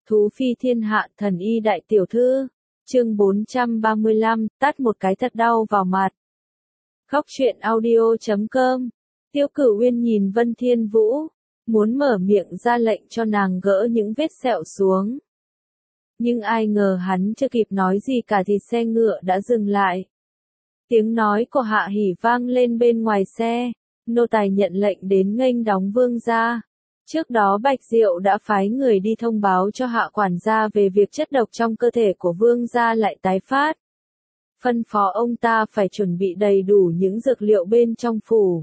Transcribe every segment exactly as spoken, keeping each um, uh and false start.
Thú phi thiên hạ thần y đại tiểu thư. Chương bốn trăm ba mươi lăm, tát một cái thật đau vào mặt. Khóc chuyện audio chấm com. Tiêu Cửu Uyên nhìn Vân Thiên Vũ, muốn mở miệng ra lệnh cho nàng gỡ những vết sẹo xuống. Nhưng ai ngờ hắn chưa kịp nói gì cả thì xe ngựa đã dừng lại. Tiếng nói của Hạ Hỉ vang lên bên ngoài xe, nô tài nhận lệnh đến nghênh đóng vương gia. Trước đó Bạch Diệu đã phái người đi thông báo cho Hạ quản gia về việc chất độc trong cơ thể của vương gia lại tái phát. Phân phó ông ta phải chuẩn bị đầy đủ những dược liệu bên trong phủ.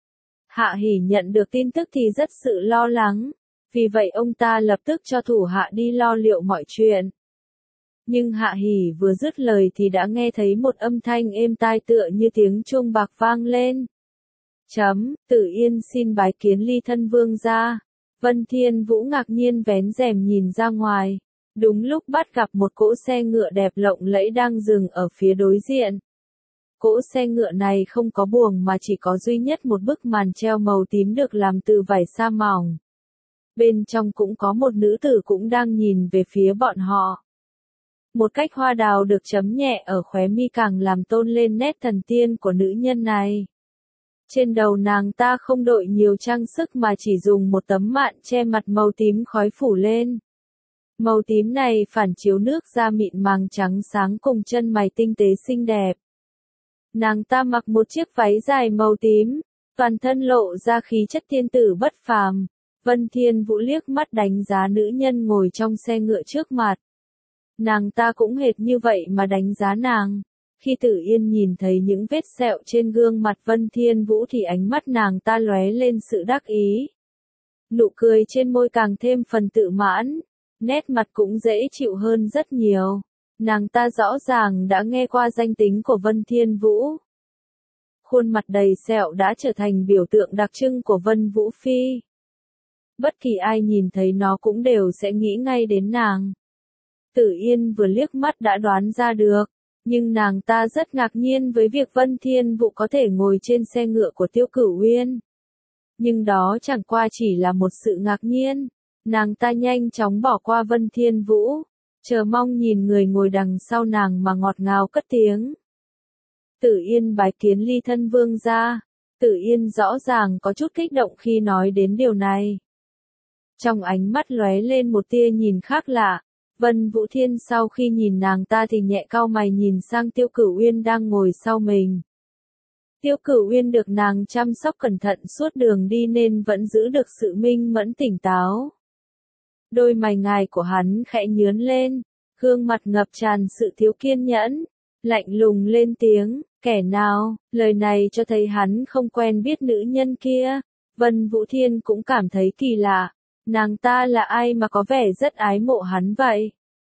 Hạ Hỉ nhận được tin tức thì rất sự lo lắng, vì vậy ông ta lập tức cho thủ hạ đi lo liệu mọi chuyện. Nhưng Hạ Hỉ vừa dứt lời thì đã nghe thấy một âm thanh êm tai tựa như tiếng chuông bạc vang lên. Chấm, Tử Yên xin bái kiến ly thân vương gia. Vân Thiên Vũ ngạc nhiên vén rèm nhìn ra ngoài. Đúng lúc bắt gặp một cỗ xe ngựa đẹp lộng lẫy đang dừng ở phía đối diện. Cỗ xe ngựa này không có buồng mà chỉ có duy nhất một bức màn treo màu tím được làm từ vải sa mỏng. Bên trong cũng có một nữ tử cũng đang nhìn về phía bọn họ. Một cách hoa đào được chấm nhẹ ở khóe mi càng làm tôn lên nét thần tiên của nữ nhân này. Trên đầu nàng ta không đội nhiều trang sức mà chỉ dùng một tấm mạn che mặt màu tím khói phủ lên. Màu tím này phản chiếu nước da mịn màng trắng sáng cùng chân mày tinh tế xinh đẹp. Nàng ta mặc một chiếc váy dài màu tím, toàn thân lộ ra khí chất thiên tử bất phàm. Vân Thiên Vũ liếc mắt đánh giá nữ nhân ngồi trong xe ngựa trước mặt. Nàng ta cũng hệt như vậy mà đánh giá nàng. Khi Tử Yên nhìn thấy những vết sẹo trên gương mặt Vân Thiên Vũ thì ánh mắt nàng ta lóe lên sự đắc ý. Nụ cười trên môi càng thêm phần tự mãn, nét mặt cũng dễ chịu hơn rất nhiều. Nàng ta rõ ràng đã nghe qua danh tính của Vân Thiên Vũ. Khuôn mặt đầy sẹo đã trở thành biểu tượng đặc trưng của Vân Vũ Phi. Bất kỳ ai nhìn thấy nó cũng đều sẽ nghĩ ngay đến nàng. Tử Yên vừa liếc mắt đã đoán ra được, nhưng nàng ta rất ngạc nhiên với việc Vân Thiên Vũ có thể ngồi trên xe ngựa của Tiêu Cửu Uyên. Nhưng đó chẳng qua chỉ là một sự ngạc nhiên, nàng ta nhanh chóng bỏ qua Vân Thiên Vũ, chờ mong nhìn người ngồi đằng sau nàng mà ngọt ngào cất tiếng. Tử Yên bái kiến ly thân vương gia. Tử Yên rõ ràng có chút kích động khi nói đến điều này. Trong ánh mắt lóe lên một tia nhìn khác lạ. Vân Vũ Thiên sau khi nhìn nàng ta thì nhẹ cau mày nhìn sang Tiêu Cửu Uyên đang ngồi sau mình. Tiêu Cửu Uyên được nàng chăm sóc cẩn thận suốt đường đi nên vẫn giữ được sự minh mẫn tỉnh táo. Đôi mày ngài của hắn khẽ nhướng lên, gương mặt ngập tràn sự thiếu kiên nhẫn, lạnh lùng lên tiếng, kẻ nào? Lời này cho thấy hắn không quen biết nữ nhân kia. Vân Vũ Thiên cũng cảm thấy kỳ lạ. Nàng ta là ai mà có vẻ rất ái mộ hắn vậy?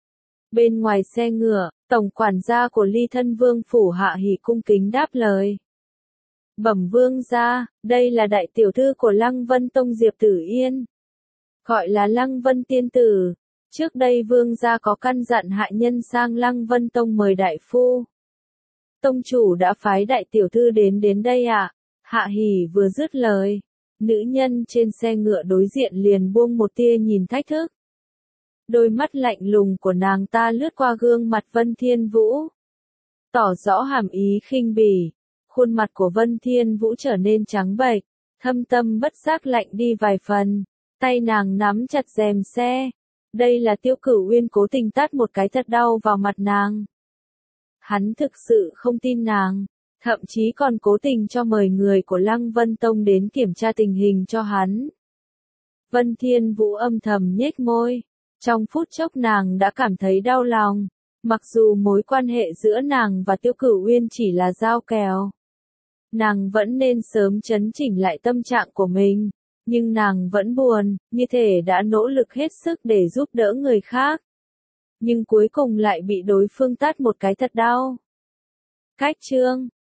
Bên ngoài xe ngựa, tổng quản gia của ly thân vương phủ Hạ Hỉ cung kính đáp lời. Bẩm vương gia, đây là đại tiểu thư của Lăng Vân Tông Diệp Tử Yên. Gọi là Lăng Vân tiên tử. Trước đây vương gia có căn dặn hạ nhân sang Lăng Vân Tông mời đại phu. Tông chủ đã phái đại tiểu thư đến đến đây ạ. À? Hạ Hỉ vừa dứt lời. Nữ nhân trên xe ngựa đối diện liền buông một tia nhìn thách thức. Đôi mắt lạnh lùng của nàng ta lướt qua gương mặt Vân Thiên Vũ, tỏ rõ hàm ý khinh bỉ. Khuôn mặt của Vân Thiên Vũ trở nên trắng bệch, thâm tâm bất giác lạnh đi vài phần. Tay nàng nắm chặt rèm xe. Đây là Tiêu Cửu Uyên cố tình tát một cái thật đau vào mặt nàng. Hắn thực sự không tin nàng. Thậm chí còn cố tình cho mời người của Lăng Vân Tông đến kiểm tra tình hình cho hắn. Vân Thiên Vũ âm thầm nhếch môi. Trong phút chốc nàng đã cảm thấy đau lòng. Mặc dù mối quan hệ giữa nàng và Tiêu Cửu Uyên chỉ là giao kèo. Nàng vẫn nên sớm chấn chỉnh lại tâm trạng của mình. Nhưng nàng vẫn buồn, như thể đã nỗ lực hết sức để giúp đỡ người khác. Nhưng cuối cùng lại bị đối phương tát một cái thật đau. Cách chương